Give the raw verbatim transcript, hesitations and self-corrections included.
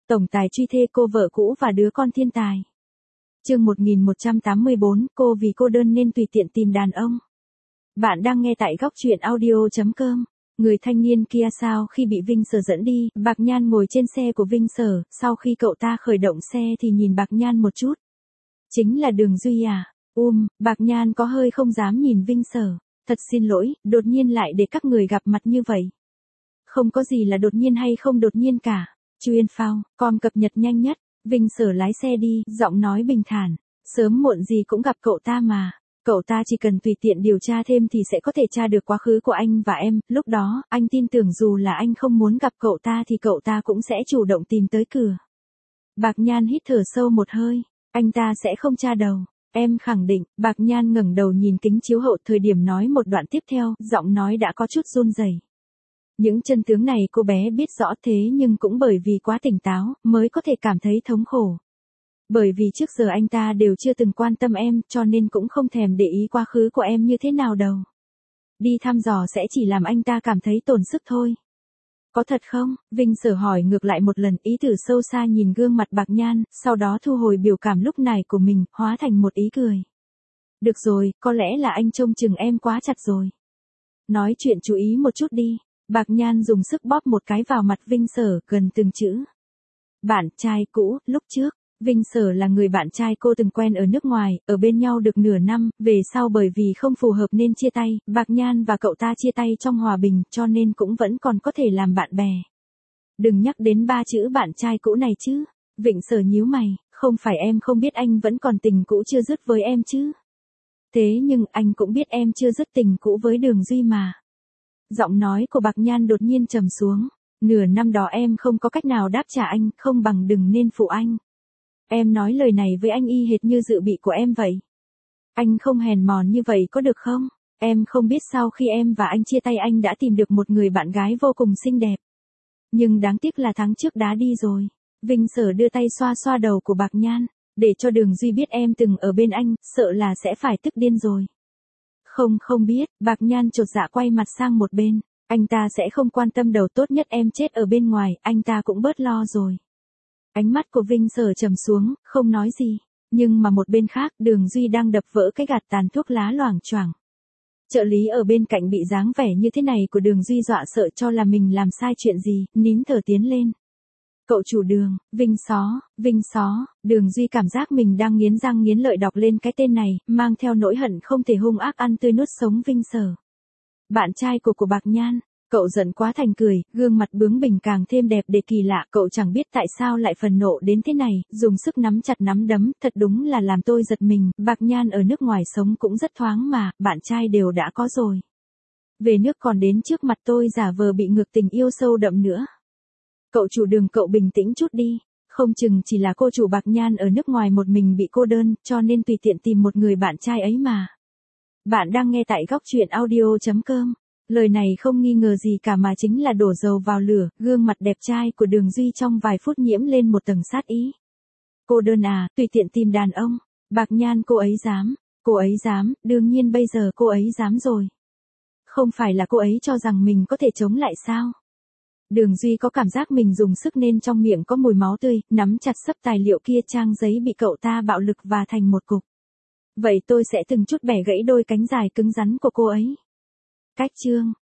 Tổng tài truy thê cô vợ cũ và đứa con thiên tài. Chương một nghìn một trăm tám mươi bốn, cô vì cô đơn nên tùy tiện tìm đàn ông. Bạn đang nghe tại góc truyện audio chấm com. Người thanh niên kia sau khi bị Vinh Sở dẫn đi, Bạc Nhan ngồi trên xe của Vinh Sở, sau khi cậu ta khởi động xe thì nhìn Bạc Nhan một chút. Chính là Đường Duy à? Um, Bạc Nhan có hơi không dám nhìn Vinh Sở. Thật xin lỗi, đột nhiên lại để các người gặp mặt như vậy. Không có gì là đột nhiên hay không đột nhiên cả. Chuyên phao, com cập nhật nhanh nhất. Vinh Sở lái xe đi, giọng nói bình thản. Sớm muộn gì cũng gặp cậu ta mà. Cậu ta chỉ cần tùy tiện điều tra thêm thì sẽ có thể tra được quá khứ của anh và em. Lúc đó, anh tin tưởng dù là anh không muốn gặp cậu ta thì cậu ta cũng sẽ chủ động tìm tới cửa. Bạc Nhan hít thở sâu một hơi. Anh ta sẽ không tra đầu. Em khẳng định. Bạc Nhan ngẩng đầu nhìn kính chiếu hậu thời điểm nói một đoạn tiếp theo, giọng nói đã có chút run rẩy. Những chân tướng này cô bé biết rõ thế nhưng cũng bởi vì quá tỉnh táo, mới có thể cảm thấy thống khổ. Bởi vì trước giờ anh ta đều chưa từng quan tâm em, cho nên cũng không thèm để ý quá khứ của em như thế nào đâu. Đi thăm dò sẽ chỉ làm anh ta cảm thấy tổn sức thôi. Có thật không? Vinh Sở hỏi ngược lại một lần, ý tử sâu xa nhìn gương mặt Bạc Nhan, sau đó thu hồi biểu cảm lúc này của mình, hóa thành một ý cười. Được rồi, có lẽ là anh trông chừng em quá chặt rồi. Nói chuyện chú ý một chút đi. Bạc Nhan dùng sức bóp một cái vào mặt Vinh Sở, gần từng chữ. Bạn trai cũ, lúc trước, Vinh Sở là người bạn trai cô từng quen ở nước ngoài, ở bên nhau được nửa năm, về sau bởi vì không phù hợp nên chia tay, Bạc Nhan và cậu ta chia tay trong hòa bình, cho nên cũng vẫn còn có thể làm bạn bè. Đừng nhắc đến ba chữ bạn trai cũ này chứ. Vinh Sở nhíu mày, không phải em không biết anh vẫn còn tình cũ chưa dứt với em chứ. Thế nhưng anh cũng biết em chưa dứt tình cũ với Đường Duy mà. Giọng nói của Bạc Nhan đột nhiên trầm xuống. Nửa năm đó em không có cách nào đáp trả anh, không bằng đừng nên phụ anh. Em nói lời này với anh y hệt như dự bị của em vậy. Anh không hèn mòn như vậy có được không? Em không biết sau khi em và anh chia tay anh đã tìm được một người bạn gái vô cùng xinh đẹp. Nhưng đáng tiếc là tháng trước đã đi rồi. Vinh Sở đưa tay xoa xoa đầu của Bạc Nhan. Để cho Đường Duy biết em từng ở bên anh, sợ là sẽ phải tức điên rồi. Không không biết, Bạc Nhan chột dạ quay mặt sang một bên. Anh ta sẽ không quan tâm đâu, tốt nhất em chết ở bên ngoài, anh ta cũng bớt lo rồi. Ánh mắt của Vinh Sở trầm xuống, không nói gì. Nhưng mà một bên khác, Đường Duy đang đập vỡ cái gạt tàn thuốc lá loảng choảng. Trợ lý ở bên cạnh bị dáng vẻ như thế này của Đường Duy dọa sợ cho là mình làm sai chuyện gì, nín thở tiến lên. Cậu chủ Đường, Vinh Xó, Vinh Xó, Đường Duy cảm giác mình đang nghiến răng nghiến lợi đọc lên cái tên này, mang theo nỗi hận không thể hung ác ăn tươi nuốt sống Vinh Sở. Bạn trai của của Bạc Nhan, cậu giận quá thành cười, gương mặt bướng bỉnh càng thêm đẹp để kỳ lạ, cậu chẳng biết tại sao lại phần nộ đến thế này, dùng sức nắm chặt nắm đấm, thật đúng là làm tôi giật mình, Bạc Nhan ở nước ngoài sống cũng rất thoáng mà, bạn trai đều đã có rồi. Về nước còn đến trước mặt tôi giả vờ bị ngược tình yêu sâu đậm nữa. Cậu chủ Đường, cậu bình tĩnh chút đi, không chừng chỉ là cô chủ Bạc Nhan ở nước ngoài một mình bị cô đơn, cho nên tùy tiện tìm một người bạn trai ấy mà. Bạn đang nghe tại góc truyện audio chấm com. Lời này không nghi ngờ gì cả mà chính là đổ dầu vào lửa, gương mặt đẹp trai của Đường Duy trong vài phút nhiễm lên một tầng sát ý. Cô đơn à, tùy tiện tìm đàn ông. Bạc Nhan, cô ấy dám, cô ấy dám, đương nhiên bây giờ cô ấy dám rồi. Không phải là cô ấy cho rằng mình có thể chống lại sao? Đường Duy có cảm giác mình dùng sức nên trong miệng có mùi máu tươi, nắm chặt xấp tài liệu kia, trang giấy bị cậu ta bạo lực và thành một cục. Vậy tôi sẽ từng chút bẻ gãy đôi cánh dài cứng rắn của cô ấy. Cách chương,